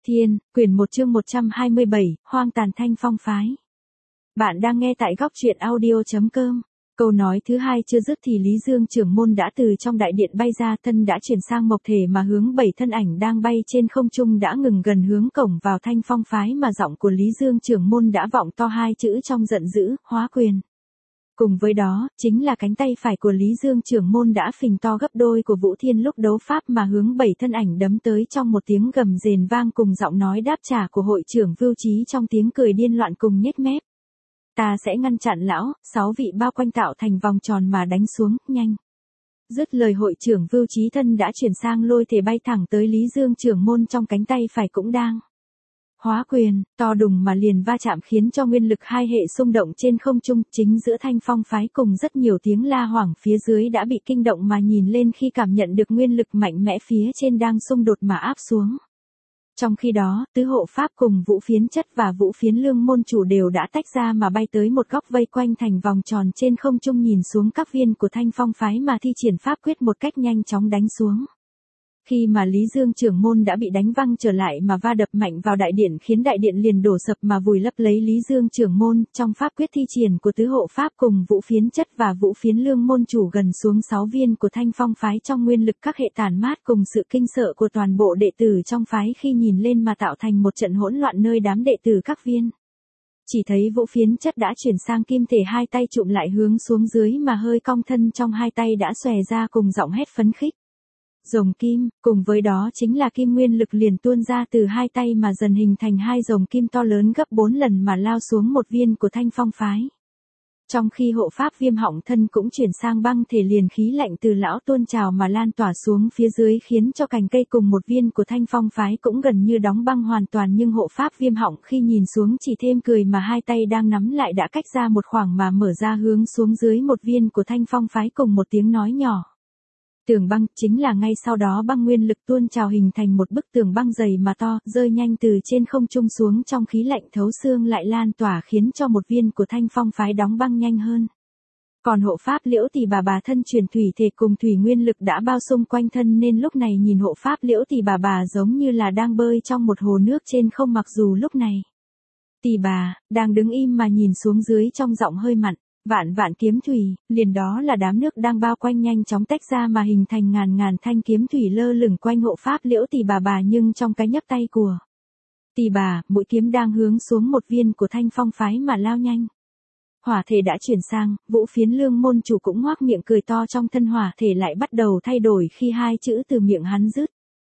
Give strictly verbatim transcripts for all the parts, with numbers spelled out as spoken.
Thiên, quyển một chương một trăm hai mươi bảy, hoang tàn thanh phong phái. Bạn đang nghe tại góc truyện audio.com. Câu nói thứ hai chưa dứt thì Lý Dương trưởng môn đã từ trong đại điện bay ra, thân đã chuyển sang mộc thể mà hướng bảy thân ảnh đang bay trên không trung đã ngừng gần hướng cổng vào thanh phong phái, mà giọng của Lý Dương trưởng môn đã vọng to hai chữ trong giận dữ, hóa quyền. Cùng với đó, chính là cánh tay phải của Lý Dương trưởng môn đã phình to gấp đôi của Vũ Thiên lúc đấu pháp mà hướng bảy thân ảnh đấm tới trong một tiếng gầm rền vang cùng giọng nói đáp trả của hội trưởng Vưu Chí trong tiếng cười điên loạn cùng nhếch mép. Ta sẽ ngăn chặn lão, sáu vị bao quanh tạo thành vòng tròn mà đánh xuống, nhanh. Dứt lời hội trưởng Vưu Chí thân đã chuyển sang lôi thể bay thẳng tới Lý Dương trưởng môn, trong cánh tay phải cũng đang hóa quyền, to đùng mà liền va chạm khiến cho nguyên lực hai hệ xung động trên không trung, chính giữa thanh phong phái cùng rất nhiều tiếng la hoảng phía dưới đã bị kinh động mà nhìn lên khi cảm nhận được nguyên lực mạnh mẽ phía trên đang xung đột mà áp xuống. Trong khi đó, tứ hộ pháp cùng Vũ Phiến Chất và Vũ Phiến Lương môn chủ đều đã tách ra mà bay tới một góc vây quanh thành vòng tròn trên không trung, nhìn xuống các viên của thanh phong phái mà thi triển pháp quyết một cách nhanh chóng đánh xuống. Khi mà Lý Dương trưởng môn đã bị đánh văng trở lại mà va đập mạnh vào đại điện khiến đại điện liền đổ sập mà vùi lấp lấy Lý Dương trưởng môn, trong pháp quyết thi triển của tứ hộ pháp cùng Vũ Phiến Chất và Vũ Phiến Lương môn chủ gần xuống sáu viên của thanh phong phái trong nguyên lực các hệ tản mát cùng sự kinh sợ của toàn bộ đệ tử trong phái khi nhìn lên mà tạo thành một trận hỗn loạn nơi đám đệ tử các viên. Chỉ thấy Vũ Phiến Chất đã chuyển sang kim thể, hai tay chụm lại hướng xuống dưới mà hơi cong thân trong hai tay đã xòe ra cùng giọng hét phấn khích. Rồng kim, cùng với đó chính là kim nguyên lực liền tuôn ra từ hai tay mà dần hình thành hai rồng kim to lớn gấp bốn lần mà lao xuống một viên của thanh phong phái. Trong khi hộ pháp Viêm Họng thân cũng chuyển sang băng thể, liền khí lạnh từ lão tuôn trào mà lan tỏa xuống phía dưới khiến cho cành cây cùng một viên của thanh phong phái cũng gần như đóng băng hoàn toàn, nhưng hộ pháp Viêm Họng khi nhìn xuống chỉ thêm cười mà hai tay đang nắm lại đã cách ra một khoảng mà mở ra hướng xuống dưới một viên của thanh phong phái cùng một tiếng nói nhỏ. Tường băng, chính là ngay sau đó băng nguyên lực tuôn trào hình thành một bức tường băng dày mà to, rơi nhanh từ trên không trung xuống, trong khí lạnh thấu xương lại lan tỏa khiến cho một viên của thanh phong phái đóng băng nhanh hơn. Còn hộ pháp Liễu Tỷ Bà Bà thân truyền thủy thể cùng thủy nguyên lực đã bao xung quanh thân, nên lúc này nhìn hộ pháp Liễu Tỷ Bà Bà giống như là đang bơi trong một hồ nước trên không, mặc dù lúc này Tỷ Bà đang đứng im mà nhìn xuống dưới trong giọng hơi mặn. Vạn vạn kiếm thủy, liền đó là đám nước đang bao quanh nhanh chóng tách ra mà hình thành ngàn ngàn thanh kiếm thủy lơ lửng quanh hộ pháp Liễu Tỷ Bà Bà, nhưng trong cái nhấc tay của Tỷ Bà, mũi kiếm đang hướng xuống một viên của thanh phong phái mà lao nhanh. Hỏa thể đã chuyển sang, Vũ Phiến Lương môn chủ cũng ngoác miệng cười to, trong thân hỏa thể lại bắt đầu thay đổi khi hai chữ từ miệng hắn dứt.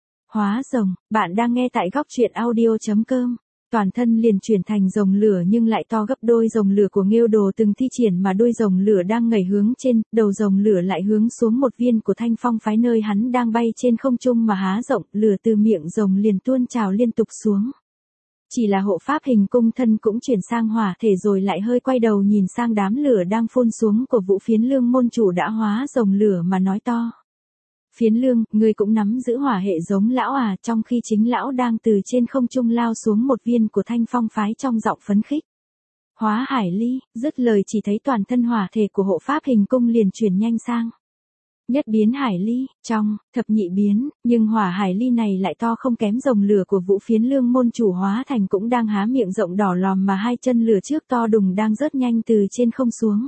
Hóa rồng, bạn đang nghe tại góc truyện audio.com. Toàn thân liền chuyển thành rồng lửa nhưng lại to gấp đôi rồng lửa của Nghêu Đồ từng thi triển, mà đuôi rồng lửa đang ngẩng hướng trên, đầu rồng lửa lại hướng xuống một viên của thanh phong phái nơi hắn đang bay trên không trung mà há rộng, lửa từ miệng rồng liền tuôn trào liên tục xuống. Chỉ là hộ pháp hình cung thân cũng chuyển sang hỏa thể rồi lại hơi quay đầu nhìn sang đám lửa đang phun xuống của Vũ Phiến Lương môn chủ đã hóa rồng lửa mà nói to. Phiến Lương, ngươi cũng nắm giữ hỏa hệ giống lão à, trong khi chính lão đang từ trên không trung lao xuống một viên của thanh phong phái trong giọng phấn khích. Hóa hải ly, dứt lời chỉ thấy toàn thân hỏa thể của hộ pháp hình cung liền chuyển nhanh sang nhất biến hải ly, trong thập nhị biến, nhưng hỏa hải ly này lại to không kém rồng lửa của Vũ Phiến Lương môn chủ hóa thành cũng đang há miệng rộng đỏ lòm mà hai chân lửa trước to đùng đang rớt nhanh từ trên không xuống.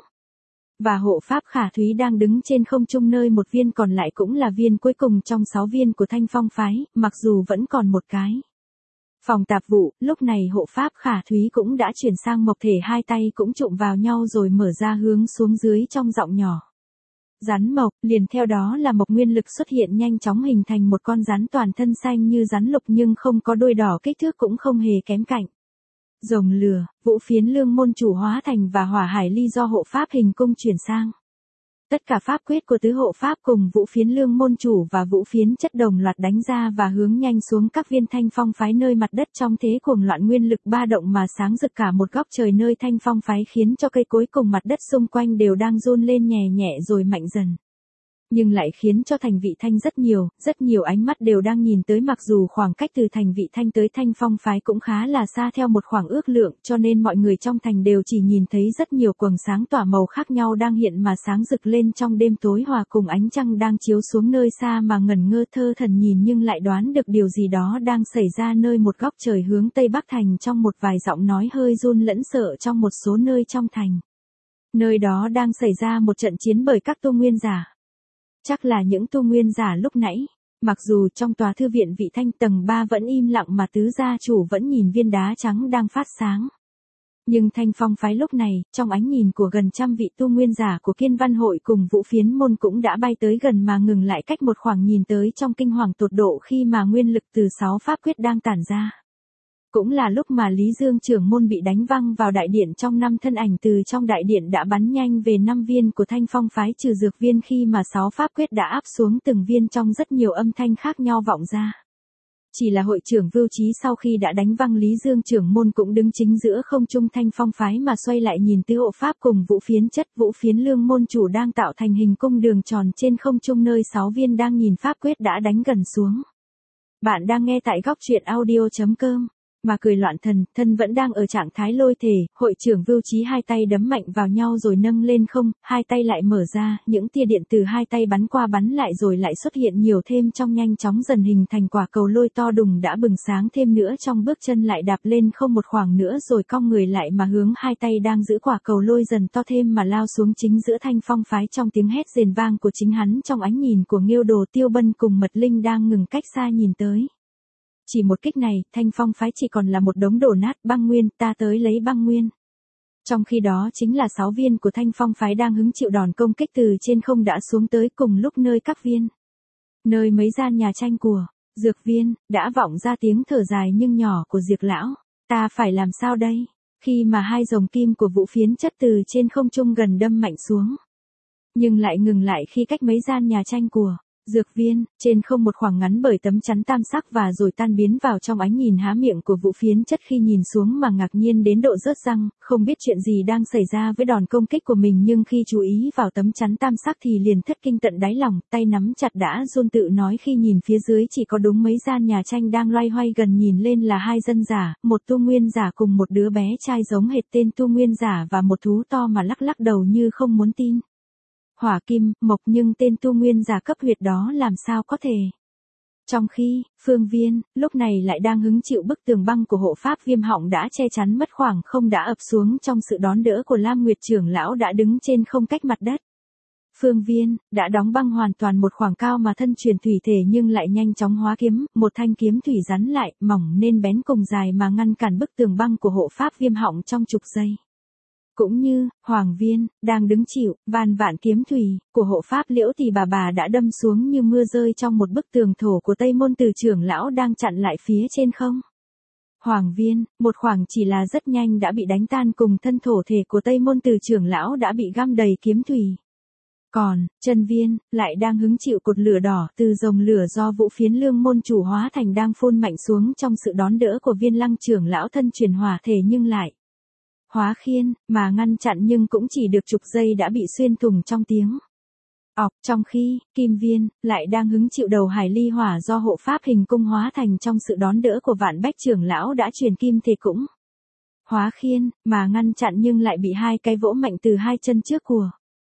Và hộ pháp Khả Thúy đang đứng trên không trung nơi một viên còn lại cũng là viên cuối cùng trong sáu viên của thanh phong phái, mặc dù vẫn còn một cái phòng tạp vụ, lúc này hộ pháp Khả Thúy cũng đã chuyển sang mộc thể, hai tay cũng chụm vào nhau rồi mở ra hướng xuống dưới trong giọng nhỏ. Rắn mộc, liền theo đó là mộc nguyên lực xuất hiện nhanh chóng hình thành một con rắn toàn thân xanh như rắn lục nhưng không có đuôi đỏ, kích thước cũng không hề kém cạnh. Rồng lửa, Vũ Phiến Lương môn chủ hóa thành và hỏa hải ly do hộ pháp hình cung chuyển sang. Tất cả pháp quyết của tứ hộ pháp cùng Vũ Phiến Lương môn chủ và Vũ Phiến Chất đồng loạt đánh ra và hướng nhanh xuống các viên thanh phong phái nơi mặt đất trong thế cuồng loạn nguyên lực ba động mà sáng rực cả một góc trời nơi thanh phong phái, khiến cho cây cối cùng mặt đất xung quanh đều đang run lên nhẹ nhẹ rồi mạnh dần. Nhưng lại khiến cho Thành Vị Thanh rất nhiều, rất nhiều ánh mắt đều đang nhìn tới, mặc dù khoảng cách từ Thành Vị Thanh tới Thanh Phong phái cũng khá là xa theo một khoảng ước lượng, cho nên mọi người trong thành đều chỉ nhìn thấy rất nhiều quầng sáng tỏa màu khác nhau đang hiện mà sáng rực lên trong đêm tối hòa cùng ánh trăng đang chiếu xuống nơi xa mà ngẩn ngơ thơ thần nhìn, nhưng lại đoán được điều gì đó đang xảy ra nơi một góc trời hướng Tây Bắc thành, trong một vài giọng nói hơi run lẫn sợ trong một số nơi trong thành. Nơi đó đang xảy ra một trận chiến bởi các tu nguyên giả. Chắc là những tu nguyên giả lúc nãy, mặc dù trong tòa thư viện Vị Thanh tầng ba vẫn im lặng mà tứ gia chủ vẫn nhìn viên đá trắng đang phát sáng. Nhưng Thanh Phong phái lúc này, trong ánh nhìn của gần trăm vị tu nguyên giả của Kiên Văn hội cùng Vũ Phiến môn cũng đã bay tới gần mà ngừng lại cách một khoảng nhìn tới trong kinh hoàng tột độ khi mà nguyên lực từ sáu pháp quyết đang tản ra. Cũng là lúc mà Lý Dương trưởng môn bị đánh văng vào đại điện, trong năm thân ảnh từ trong đại điện đã bắn nhanh về năm viên của Thanh Phong phái trừ dược viên, khi mà sáu pháp quyết đã áp xuống từng viên trong rất nhiều âm thanh khác nhau vọng ra. Chỉ là hội trưởng Vưu Trí sau khi đã đánh văng Lý Dương trưởng môn cũng đứng chính giữa không trung Thanh Phong phái mà xoay lại nhìn Tứ Hộ Pháp cùng Vũ Phiến chất Vũ Phiến Lương môn chủ đang tạo thành hình cung đường tròn trên không trung nơi sáu viên đang nhìn pháp quyết đã đánh gần xuống. Bạn đang nghe tại góc truyện audio chấm com. Mà cười loạn thần, thân vẫn đang ở trạng thái lôi thể, hội trưởng Vưu Trí hai tay đấm mạnh vào nhau rồi nâng lên không, hai tay lại mở ra, những tia điện từ hai tay bắn qua bắn lại rồi lại xuất hiện nhiều thêm trong, nhanh chóng dần hình thành quả cầu lôi to đùng đã bừng sáng thêm nữa, trong bước chân lại đạp lên không một khoảng nữa rồi cong người lại mà hướng hai tay đang giữ quả cầu lôi dần to thêm mà lao xuống chính giữa Thanh Phong phái. Trong tiếng hét rền vang của chính hắn, trong ánh nhìn của Nghiêu Đồ, Tiêu Bân cùng Mật Linh đang ngừng cách xa nhìn tới. Chỉ một kích này, Thanh Phong phái chỉ còn là một đống đổ nát. Băng nguyên, ta tới lấy băng nguyên. Trong khi đó chính là sáu viên của Thanh Phong phái đang hứng chịu đòn công kích từ trên không đã xuống tới cùng lúc nơi các viên. Nơi mấy gian nhà tranh của dược viên, đã vọng ra tiếng thở dài nhưng nhỏ của Diệp lão. Ta phải làm sao đây? Khi mà hai rồng kim của Vũ Phiến chất từ trên không trung gần đâm mạnh xuống. Nhưng lại ngừng lại khi cách mấy gian nhà tranh của dược viên, trên không một khoảng ngắn bởi tấm chắn tam sắc và rồi tan biến vào trong ánh nhìn há miệng của Vũ Phiến chất khi nhìn xuống mà ngạc nhiên đến độ rớt răng, không biết chuyện gì đang xảy ra với đòn công kích của mình, nhưng khi chú ý vào tấm chắn tam sắc thì liền thất kinh tận đáy lòng, tay nắm chặt đã run, tự nói khi nhìn phía dưới chỉ có đúng mấy gian nhà tranh đang loay hoay gần nhìn lên là hai dân giả, một tu nguyên giả cùng một đứa bé trai giống hệt tên tu nguyên giả và một thú to mà lắc lắc đầu như không muốn tin. Hỏa kim, mộc, nhưng tên tu nguyên giả cấp huyệt đó làm sao có thể. Trong khi, phương viên, lúc này lại đang hứng chịu bức tường băng của hộ pháp viêm họng đã che chắn mất khoảng không đã ập xuống trong sự đón đỡ của Lam Nguyệt trưởng lão đã đứng trên không cách mặt đất. Phương viên, đã đóng băng hoàn toàn một khoảng cao mà thân truyền thủy thể nhưng lại nhanh chóng hóa kiếm, một thanh kiếm thủy rắn lại, mỏng nên bén cùng dài mà ngăn cản bức tường băng của hộ pháp viêm họng trong chục giây. Cũng như, Hoàng Viên, đang đứng chịu, van vạn kiếm thủy, của hộ pháp Liễu thì bà bà đã đâm xuống như mưa rơi trong một bức tường thổ của Tây Môn Từ trưởng lão đang chặn lại phía trên không. Hoàng Viên, một khoảng chỉ là rất nhanh đã bị đánh tan cùng thân thổ thể của Tây Môn Từ trưởng lão đã bị găm đầy kiếm thủy. Còn, chân viên, lại đang hứng chịu cột lửa đỏ từ dòng lửa do Vũ Phiến Lương môn chủ hóa thành đang phun mạnh xuống trong sự đón đỡ của Viên Lăng trưởng lão thân truyền hỏa thể nhưng lại hóa khiên, mà ngăn chặn nhưng cũng chỉ được chục giây đã bị xuyên thủng trong tiếng ọc. Trong khi, kim viên, lại đang hứng chịu đầu hải ly hỏa do hộ pháp hình cung hóa thành trong sự đón đỡ của Vạn Bách trưởng lão đã truyền kim thể cũng hóa khiên, mà ngăn chặn nhưng lại bị hai cái vỗ mạnh từ hai chân trước của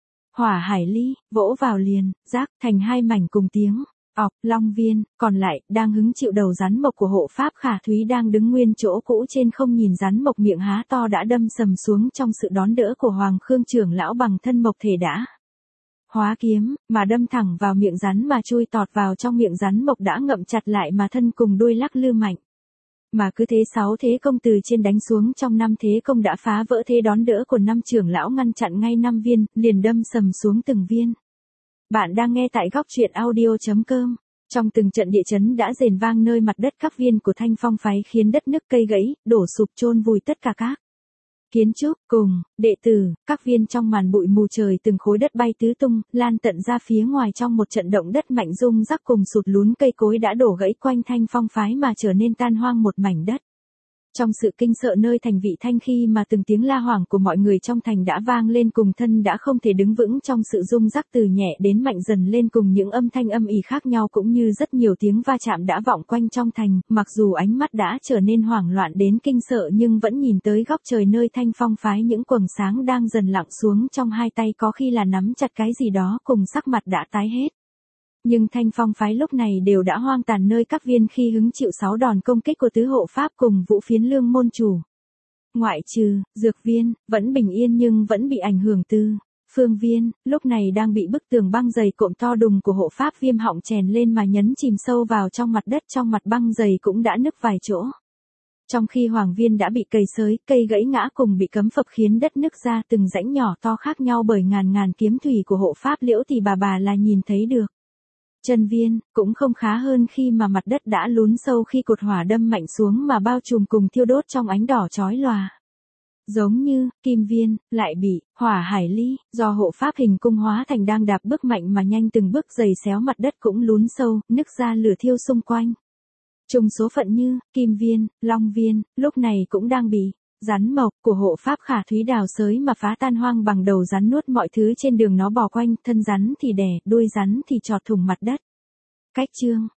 hỏa hải ly, vỗ vào liền, rác, thành hai mảnh cùng tiếng ọc. Long viên, còn lại, đang hứng chịu đầu rắn mộc của hộ pháp Khả Thúy đang đứng nguyên chỗ cũ trên không nhìn rắn mộc miệng há to đã đâm sầm xuống trong sự đón đỡ của Hoàng Khương trưởng lão bằng thân mộc thể đã hóa kiếm, mà đâm thẳng vào miệng rắn mà chui tọt vào trong miệng rắn mộc đã ngậm chặt lại mà thân cùng đuôi lắc lư mạnh. Mà cứ thế sáu thế công từ trên đánh xuống trong năm thế công đã phá vỡ thế đón đỡ của năm trưởng lão ngăn chặn ngay năm viên, liền đâm sầm xuống từng viên. Bạn đang nghe tại góc truyện audio chấm com. Trong từng trận địa chấn đã rền vang nơi mặt đất các viên của Thanh Phong phái khiến đất nứt cây gãy, đổ sụp chôn vùi tất cả các kiến trúc, cùng, đệ tử, các viên trong màn bụi mù trời từng khối đất bay tứ tung, lan tận ra phía ngoài trong một trận động đất mạnh rung rắc cùng sụt lún cây cối đã đổ gãy quanh Thanh Phong phái mà trở nên tan hoang một mảnh đất. Trong sự kinh sợ nơi thành Vị Thanh khi mà từng tiếng la hoảng của mọi người trong thành đã vang lên cùng thân đã không thể đứng vững trong sự rung rắc từ nhẹ đến mạnh dần lên cùng những âm thanh âm ỉ khác nhau cũng như rất nhiều tiếng va chạm đã vọng quanh trong thành, mặc dù ánh mắt đã trở nên hoảng loạn đến kinh sợ nhưng vẫn nhìn tới góc trời nơi Thanh Phong phái những quầng sáng đang dần lặng xuống trong hai tay có khi là nắm chặt cái gì đó cùng sắc mặt đã tái hết. Nhưng Thanh Phong phái lúc này đều đã hoang tàn nơi các viên khi hứng chịu sáu đòn công kích của tứ hộ pháp cùng Vũ Phiến Lương môn chủ. Ngoại trừ, Dược Viên, vẫn bình yên nhưng vẫn bị ảnh hưởng từ Phương Viên, lúc này đang bị bức tường băng dày cộm to đùng của hộ pháp Viêm Họng chèn lên mà nhấn chìm sâu vào trong mặt đất trong mặt băng dày cũng đã nứt vài chỗ. Trong khi Hoàng Viên đã bị cầy xới, cây gãy ngã cùng bị cấm phập khiến đất nứt ra từng rãnh nhỏ to khác nhau bởi ngàn ngàn kiếm thủy của hộ pháp Liễu thì bà bà là nhìn thấy được. Chân Viên, cũng không khá hơn khi mà mặt đất đã lún sâu khi cột hỏa đâm mạnh xuống mà bao trùm cùng thiêu đốt trong ánh đỏ chói lòa. Giống như, Kim Viên, lại bị, hỏa hải ly, do hộ pháp hình cung hóa thành đang đạp bước mạnh mà nhanh từng bước giày xéo mặt đất cũng lún sâu, nứt ra lửa thiêu xung quanh. Trùng số phận như, Kim Viên, Long Viên, lúc này cũng đang bị rắn mộc của hộ pháp Khả Thúy đào xới mà phá tan hoang bằng đầu rắn nuốt mọi thứ trên đường nó bò quanh, thân rắn thì đè, đuôi rắn thì chọt thủng mặt đất. Cách chương